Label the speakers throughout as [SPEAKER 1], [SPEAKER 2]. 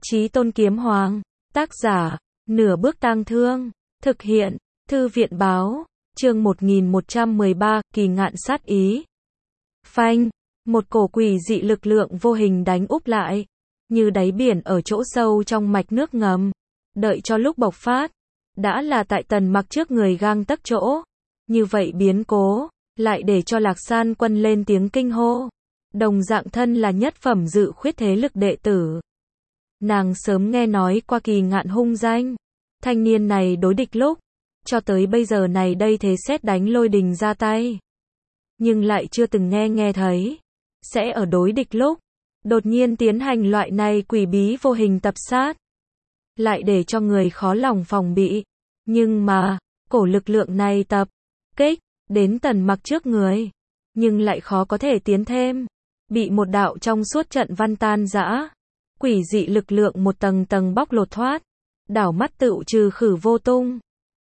[SPEAKER 1] Chí Tôn Kiếm Hoàng, tác giả, Nửa Bước Tang Thương, thực hiện, Thư viện báo, chương 1113, Kỳ Ngạn sát ý. Phanh, một cổ quỷ dị lực lượng vô hình đánh úp lại, như đáy biển ở chỗ sâu trong mạch nước ngầm, đợi cho lúc bộc phát, đã là tại Tần Mặc trước người gang tấc chỗ. Như vậy biến cố, lại để cho Lạc San Quân lên tiếng kinh hô. Đồng dạng thân là nhất phẩm dự khuyết thế lực đệ tử. Nàng sớm nghe nói qua Kỳ Ngạn hung danh. Thanh niên này đối địch lúc, cho tới bây giờ này đây thế sét đánh lôi đình ra tay. Nhưng lại chưa từng nghe thấy, sẽ ở đối địch lúc, đột nhiên tiến hành loại này quỷ bí vô hình tập sát. Lại để cho người khó lòng phòng bị. Nhưng mà, cổ lực lượng này tập kích đến Tần Mặc trước người, nhưng lại khó có thể tiến thêm, bị một đạo trong suốt trận văn tan rã. Quỷ dị lực lượng một tầng tầng bóc lột thoát, đảo mắt tựu trừ khử vô tung.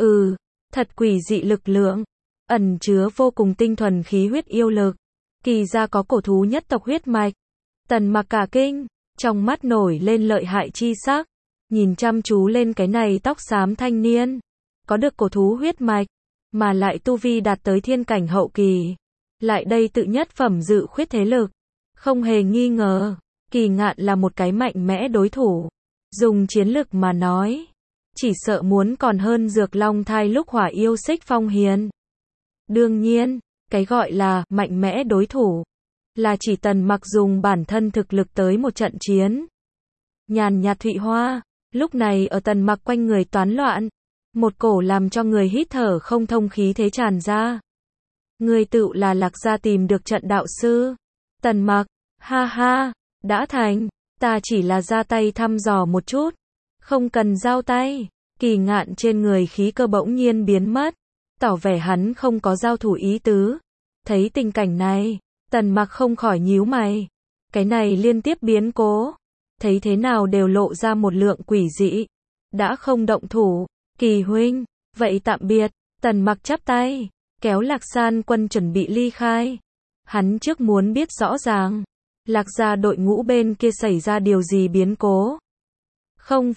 [SPEAKER 1] Thật quỷ dị lực lượng, ẩn chứa vô cùng tinh thuần khí huyết yêu lực. Kỳ ra có cổ thú nhất tộc huyết mạch. Tần Mặc cả kinh, trong mắt nổi lên lợi hại chi sắc, nhìn chăm chú lên cái này tóc xám thanh niên, có được cổ thú huyết mạch, mà lại tu vi đạt tới thiên cảnh hậu kỳ, lại đây tự nhất phẩm dự khuyết thế lực, không hề nghi ngờ, Kỳ Ngạn là một cái mạnh mẽ đối thủ. Dùng chiến lực mà nói, chỉ sợ muốn còn hơn Dược Long Thai lúc Hỏa Yêu Xích Phong Hiền. Đương nhiên, cái gọi là mạnh mẽ đối thủ, là chỉ Tần Mặc dùng bản thân thực lực tới một trận chiến. Nhàn nhạt thụy hoa, lúc này ở Tần Mặc quanh người toán loạn, một cổ làm cho người hít thở không thông khí thế tràn ra. Người tựu là Lạc gia tìm được trận đạo sư. Tần Mặc, ha ha, đã thành, ta chỉ là ra tay thăm dò một chút, không cần giao tay. Kỳ Ngạn trên người khí cơ bỗng nhiên biến mất, tỏ vẻ hắn không có giao thủ ý tứ. Thấy tình cảnh này, Tần Mặc không khỏi nhíu mày. Cái này liên tiếp biến cố, thấy thế nào đều lộ ra một lượng quỷ dị. Đã không động thủ, Kỳ huynh, vậy tạm biệt. Tần Mặc chắp tay, kéo Lạc San Quân chuẩn bị ly khai. Hắn trước muốn biết rõ ràng, Lạc gia đội ngũ bên kia xảy ra điều gì biến cố. Không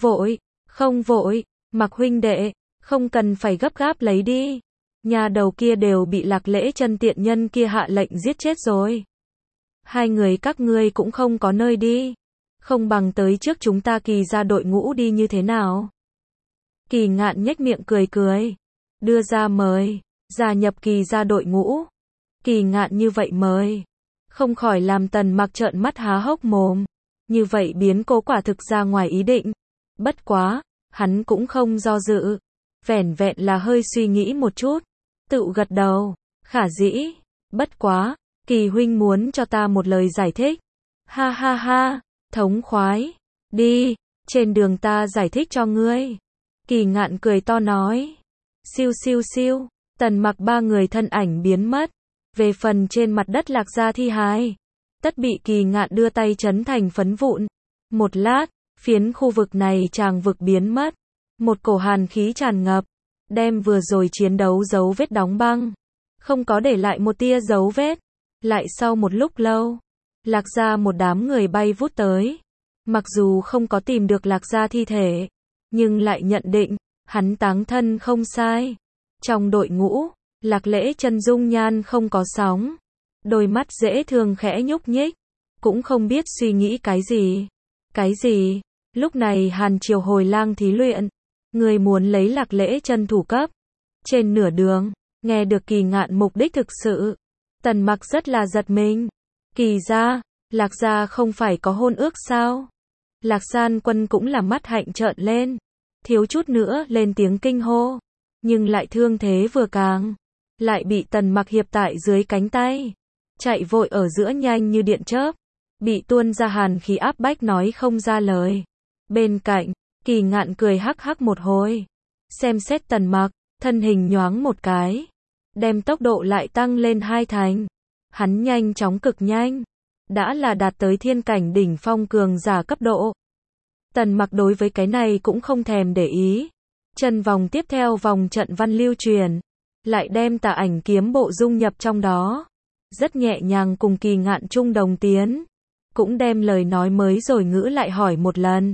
[SPEAKER 1] vội, Mặc huynh đệ, không cần phải gấp gáp lấy đi. Nhà đầu kia đều bị Lạc Lễ Chân tiện nhân kia hạ lệnh giết chết rồi. Hai người các ngươi cũng không có nơi đi, không bằng tới trước chúng ta Kỳ gia đội ngũ đi như thế nào? Kỳ Ngạn nhếch miệng cười, đưa ra mời, gia nhập Kỳ gia đội ngũ. Kỳ Ngạn như vậy mời, không khỏi làm Tần Mặc trợn mắt há hốc mồm. Như vậy biến cố quả thực ra ngoài ý định. Bất quá, hắn cũng không do dự, vẻn vẹn là hơi suy nghĩ một chút, tự gật đầu, khả dĩ. Bất quá, Kỳ huynh muốn cho ta một lời giải thích. Ha ha ha, thống khoái, đi, trên đường ta giải thích cho ngươi. Kỳ Ngạn cười to nói. Siêu, Tần Mặc ba người thân ảnh biến mất. Về phần trên mặt đất Lạc gia thi hài, tất bị Kỳ Ngạn đưa tay chấn thành phấn vụn. Một lát, phiến khu vực này tràng vực biến mất. Một cổ hàn khí tràn ngập, đem vừa rồi chiến đấu dấu vết đóng băng, không có để lại một tia dấu vết. Lại sau một lúc lâu, Lạc gia một đám người bay vút tới. Mặc dù không có tìm được Lạc gia thi thể, nhưng lại nhận định, hắn táng thân không sai. Trong đội ngũ, Lạc Lễ Chân dung nhan không có sóng, đôi mắt dễ thương khẽ nhúc nhích, cũng không biết suy nghĩ cái gì. Cái gì? Lúc này Hàn Triều hồi lang thí luyện, người muốn lấy Lạc Lễ Chân thủ cấp. Trên nửa đường, nghe được Kỳ Ngạn mục đích thực sự, Tần Mặc rất là giật mình. Kỳ gia, Lạc gia không phải có hôn ước sao? Lạc San Quân cũng là mắt hạnh trợn lên, thiếu chút nữa lên tiếng kinh hô, nhưng lại thương thế vừa càng, lại bị Tần Mặc hiệp tại dưới cánh tay, chạy vội ở giữa nhanh như điện chớp, bị tuôn ra hàn khí áp bách nói không ra lời. Bên cạnh, Kỳ Ngạn cười hắc hắc một hồi, xem xét Tần Mặc, thân hình nhoáng một cái, đem tốc độ lại tăng lên 2 thành. Hắn nhanh chóng cực nhanh, đã là đạt tới thiên cảnh đỉnh phong cường giả cấp độ. Tần Mặc đối với cái này cũng không thèm để ý. Chân vòng tiếp theo vòng trận văn lưu truyền, lại đem Tà Ảnh kiếm bộ dung nhập trong đó. Rất nhẹ nhàng cùng Kỳ Ngạn chung đồng tiến. Cũng đem lời nói mới rồi ngữ lại hỏi một lần.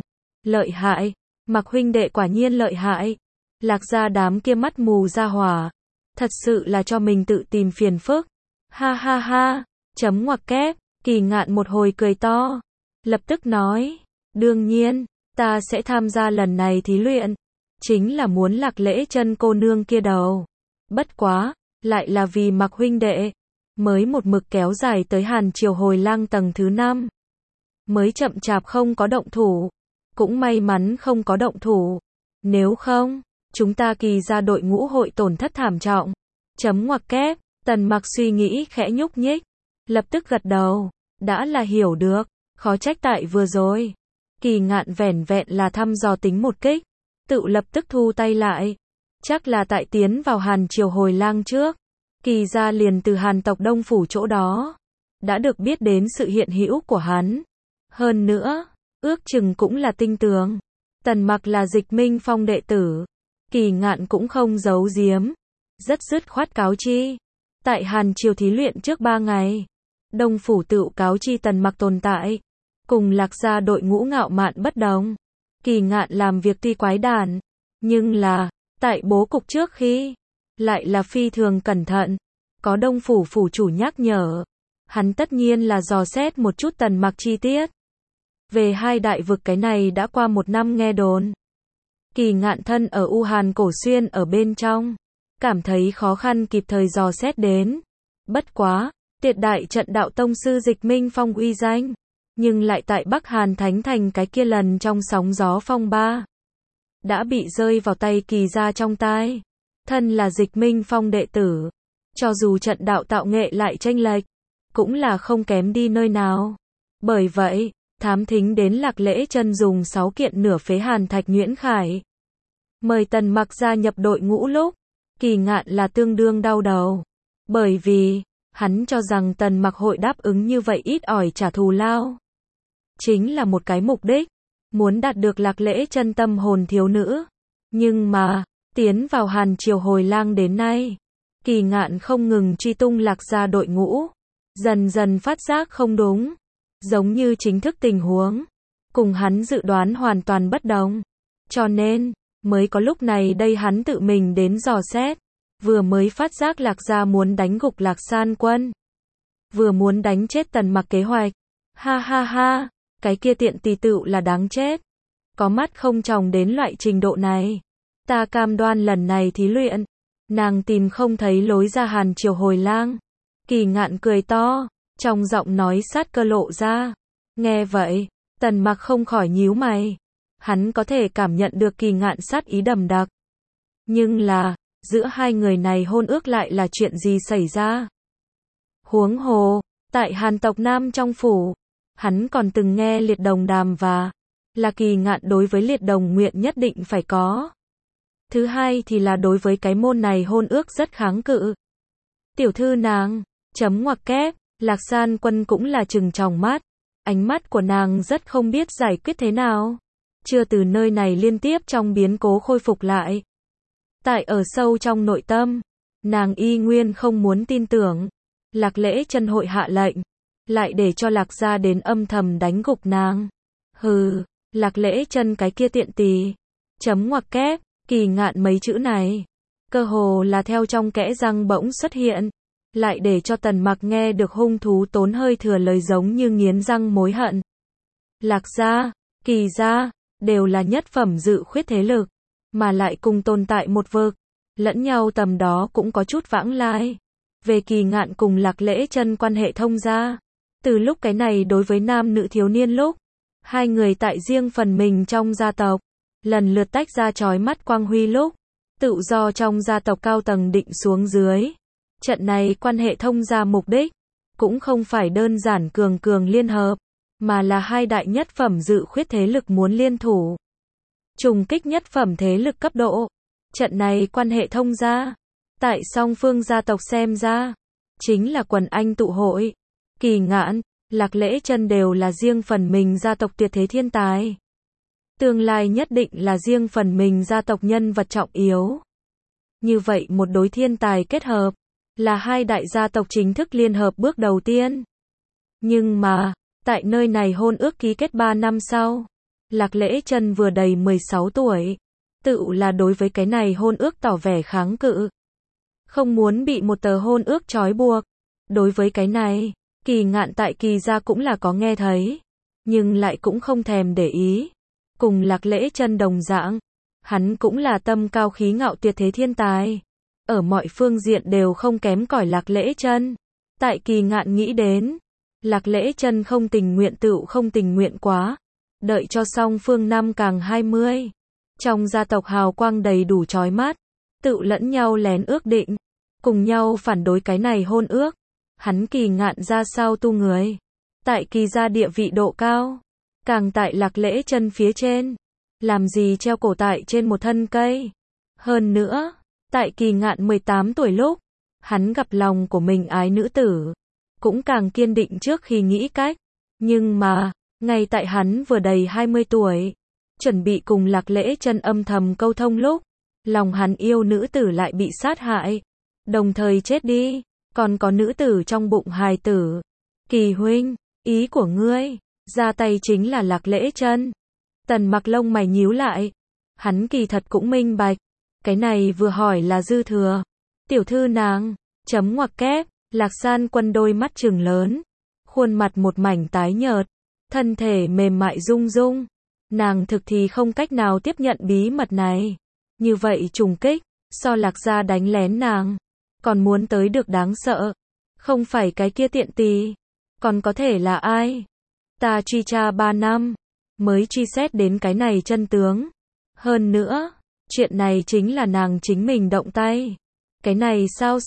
[SPEAKER 1] lợi hại, Mặc huynh đệ quả nhiên lợi hại. Lạc gia đám kia mắt mù ra hỏa, thật sự là cho mình tự tìm phiền phức. Ha ha ha, chấm ngoặc kép, Kỳ Ngạn một hồi cười to, lập tức nói, đương nhiên, ta sẽ tham gia lần này thí luyện, chính là muốn Lạc Lễ Chân cô nương kia đầu. Bất quá, lại là vì Mặc huynh đệ, mới một mực kéo dài tới Hàn Triều Hồi Lang tầng thứ 5. Mới chậm chạp không có động thủ, cũng may mắn không có động thủ, nếu không, chúng ta Kỳ gia đội ngũ hội tổn thất thảm trọng. Chấm ngoặc kép, Tần Mặc suy nghĩ khẽ nhúc nhích, lập tức gật đầu, đã là hiểu được, khó trách tại vừa rồi. Kỳ Ngạn vẻn vẹn là thăm dò tính một kích, tự lập tức thu tay lại. Chắc là tại tiến vào Hàn Triều Hồi Lang trước, Kỳ gia liền từ Hàn tộc Đông phủ chỗ đó, đã được biết đến sự hiện hữu của hắn. Hơn nữa, ước chừng cũng là tinh tường. Tần Mặc là Dịch Minh Phong đệ tử, Kỳ Ngạn cũng không giấu giếm, rất dứt khoát cáo chi. Tại Hàn Triều thí luyện trước 3 ngày, Đông phủ tự cáo chi Tần Mặc tồn tại, cùng Lạc gia đội ngũ ngạo mạn bất đồng. Kỳ Ngạn làm việc tuy quái đản, nhưng là, tại bố cục trước khi, lại là phi thường cẩn thận. Có Đông phủ phủ chủ nhắc nhở, hắn tất nhiên là dò xét một chút Tần Mặc chi tiết. Về hai đại vực cái này đã qua 1 năm nghe đồn. Kỳ Ngạn thân ở U Hàn Cổ Xuyên ở bên trong, cảm thấy khó khăn kịp thời dò xét đến. Bất quá, tuyệt đại trận đạo tông sư Dịch Minh Phong uy danh, nhưng lại tại Bắc Hàn Thánh Thành cái kia lần trong sóng gió phong ba, đã bị rơi vào tay Kỳ gia trong tai. Thân là Dịch Minh Phong đệ tử, cho dù trận đạo tạo nghệ lại chênh lệch, cũng là không kém đi nơi nào. Bởi vậy, thám thính đến Lạc Lễ Chân dùng 6 kiện nửa phế hàn thạch nhuyễn khải, mời Tần Mặc gia nhập đội ngũ lúc, Kỳ Ngạn là tương đương đau đầu. Bởi vì, hắn cho rằng Tần Mặc hội đáp ứng như vậy ít ỏi trả thù lao. Chính là một cái mục đích, muốn đạt được Lạc Lễ Chân tâm hồn thiếu nữ. Nhưng mà, tiến vào Hàn Triều Hồi Lang đến nay, Kỳ Ngạn không ngừng truy tung Lạc gia đội ngũ, dần dần phát giác không đúng. Giống như chính thức tình huống, cùng hắn dự đoán hoàn toàn bất đồng. Cho nên, mới có lúc này đây hắn tự mình đến dò xét. Vừa mới phát giác Lạc gia muốn đánh gục Lạc San Quân, vừa muốn đánh chết Tần Mặc kế hoạch. Ha ha ha, cái kia tiện tỳ tựu là đáng chết. Có mắt không tròng đến loại trình độ này. Ta cam đoan lần này thí luyện, nàng tìm không thấy lối ra Hàn Triều Hồi Lang. Kỳ Ngạn cười to, trong giọng nói sát cơ lộ ra. Nghe vậy, Tần Mặc không khỏi nhíu mày. Hắn có thể cảm nhận được Kỳ Ngạn sát ý đậm đặc. Nhưng là, giữa hai người này hôn ước lại là chuyện gì xảy ra? Huống hồ, tại Hàn tộc Nam trong phủ, hắn còn từng nghe Liệt Đồng đàm và là Kỳ Ngạn đối với Liệt Đồng nguyện nhất định phải có. Thứ hai thì là đối với cái môn này hôn ước rất kháng cự. Tiểu thư nàng, chấm ngoặc kép, Lạc San Quân cũng là trừng tròng mắt, ánh mắt của nàng rất không biết giải quyết thế nào. Chưa từ nơi này liên tiếp trong biến cố khôi phục lại. Tại ở sâu trong nội tâm, nàng y nguyên không muốn tin tưởng. Lạc Lễ Chân hội hạ lệnh, lại để cho Lạc gia đến âm thầm đánh gục nàng. Hừ, Lạc Lễ Chân cái kia tiện tỳ. Chấm ngoặc kép, Kỳ Ngạn mấy chữ này, cơ hồ là theo trong kẽ răng bỗng xuất hiện. Lại để cho Tần Mặc nghe được hung thú tốn hơi thừa lời giống như nghiến răng mối hận. Lạc gia, Kỳ gia, đều là nhất phẩm dự khuyết thế lực, mà lại cùng tồn tại một vực, lẫn nhau tầm đó cũng có chút vãng lai. Về Kỳ Ngạn cùng Lạc Lễ Chân quan hệ thông gia, từ lúc cái này đối với nam nữ thiếu niên lúc, hai người tại riêng phần mình trong gia tộc, lần lượt tách ra chói mắt quang huy lúc, tự do trong gia tộc cao tầng định xuống dưới. Trận này quan hệ thông gia mục đích, cũng không phải đơn giản cường cường liên hợp, mà là hai đại nhất phẩm dự khuyết thế lực muốn liên thủ. Trùng kích nhất phẩm thế lực cấp độ. Trận này quan hệ thông gia, tại song phương gia tộc xem ra, chính là quần anh tụ hội. Kỳ Ngạn, Lạc Lễ Chân đều là riêng phần mình gia tộc tuyệt thế thiên tài. Tương lai nhất định là riêng phần mình gia tộc nhân vật trọng yếu. Như vậy một đối thiên tài kết hợp, là hai đại gia tộc chính thức liên hợp bước đầu tiên. Nhưng mà, tại nơi này hôn ước ký kết 3 năm sau, Lạc Lễ Chân vừa đầy 16 tuổi. Tự là đối với cái này hôn ước tỏ vẻ kháng cự. Không muốn bị một tờ hôn ước trói buộc. Đối với cái này, Kỳ Ngạn tại Kỳ gia cũng là có nghe thấy. Nhưng lại cũng không thèm để ý. Cùng Lạc Lễ Chân đồng dạng. Hắn cũng là tâm cao khí ngạo tuyệt thế thiên tài. Ở mọi phương diện đều không kém cỏi Lạc Lễ Chân. Tại Kỳ Ngạn nghĩ đến. Lạc Lễ Chân không tình nguyện tựu không tình nguyện quá. Đợi cho song phương năm càng 20. Trong gia tộc hào quang đầy đủ chói mắt. Tự lẫn nhau lén ước định. Cùng nhau phản đối cái này hôn ước. Hắn Kỳ Ngạn ra sao tu người. Tại Kỳ gia địa vị độ cao. Càng tại Lạc Lễ Chân phía trên. Làm gì treo cổ tại trên một thân cây. Hơn nữa, tại Kỳ Ngạn 18 tuổi lúc, hắn gặp lòng của mình ái nữ tử. Cũng càng kiên định trước khi nghĩ cách. Nhưng mà, ngay tại hắn vừa đầy 20 tuổi, chuẩn bị cùng Lạc Lễ Chân âm thầm câu thông lúc, lòng hắn yêu nữ tử lại bị sát hại, đồng thời chết đi, còn có nữ tử trong bụng hài tử. Kỳ huynh, ý của ngươi, ra tay chính là Lạc Lễ Chân. Tần Mặc lông mày nhíu lại, hắn kỳ thật cũng minh bạch, cái này vừa hỏi là dư thừa. Tiểu thư nàng, chấm ngoặc kép, Lạc San Quân đôi mắt trừng lớn, khuôn mặt một mảnh tái nhợt, thân thể mềm mại rung rung. Nàng thực thì không cách nào tiếp nhận bí mật này. Như vậy trùng kích, so Lạc gia đánh lén nàng, còn muốn tới được đáng sợ. Không phải cái kia tiện tỳ, còn có thể là ai? Ta truy tra 3 năm, mới truy xét đến cái này chân tướng. Hơn nữa, chuyện này chính là nàng chính mình động tay. Cái này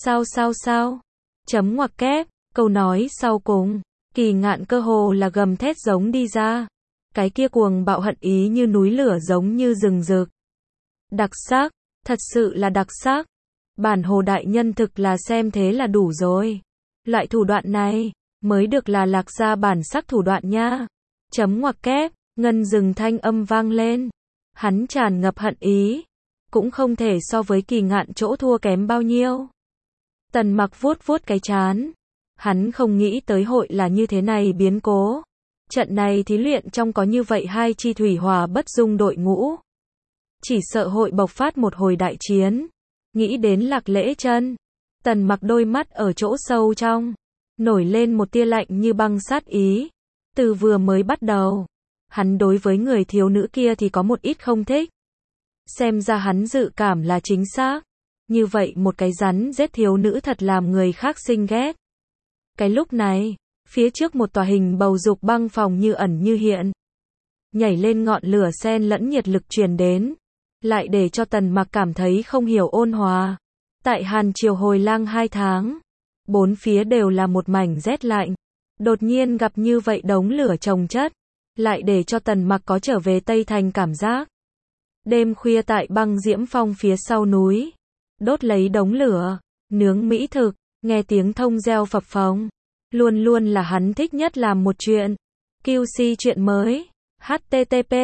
[SPEAKER 1] sao? Chấm ngoặc kép, câu nói sau cùng, Kỳ Ngạn cơ hồ là gầm thét giống đi ra. Cái kia cuồng bạo hận ý như núi lửa giống như rừng rực. Đặc sắc, thật sự là đặc sắc. Bản Hồ đại nhân thực là xem thế là đủ rồi. Loại thủ đoạn này, mới được là Lạc gia bản sắc thủ đoạn nha. Chấm ngoặc kép, ngân rừng thanh âm vang lên. Hắn tràn ngập hận ý. Cũng không thể so với Kỳ Ngạn chỗ thua kém bao nhiêu. Tần Mặc vuốt vuốt cái trán. Hắn không nghĩ tới hội là như thế này biến cố. Trận này thí luyện trong có như vậy hai chi thủy hỏa bất dung đội ngũ. Chỉ sợ hội bộc phát một hồi đại chiến. Nghĩ đến Lạc Lễ Chân, Tần Mặc đôi mắt ở chỗ sâu trong, nổi lên một tia lạnh như băng sát ý. Từ vừa mới bắt đầu, hắn đối với người thiếu nữ kia thì có một ít không thích. Xem ra hắn dự cảm là chính xác. Như vậy một cái rắn rết thiếu nữ thật làm người khác sinh ghét. Cái lúc này, phía trước một tòa hình bầu dục băng phòng như ẩn như hiện. Nhảy lên ngọn lửa xen lẫn nhiệt lực truyền đến. Lại để cho Tần Mặc cảm thấy không hiểu ôn hòa. Tại Hàn Triều hồi lang 2 tháng. Bốn phía đều là một mảnh rét lạnh. Đột nhiên gặp như vậy đống lửa chồng chất. Lại để cho Tần Mặc có trở về Tây Thành cảm giác. Đêm khuya tại băng diễm phong phía sau núi. Đốt lấy đống lửa. Nướng mỹ thực. Nghe tiếng thông reo phập phồng. Luôn luôn là hắn thích nhất làm một chuyện. QC chuyện mới. http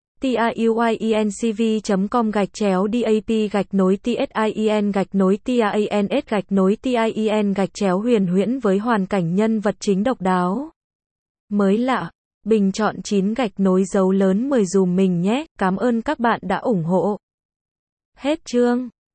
[SPEAKER 1] tiuinCV.com/dap-tin-TIEN-TIANS-TIEN huyền huyễn với hoàn cảnh nhân vật chính độc đáo. Mới lạ, bình chọn 9 dấu lớn 10 dùm mình nhé, cảm ơn các bạn đã ủng hộ. Hết chương.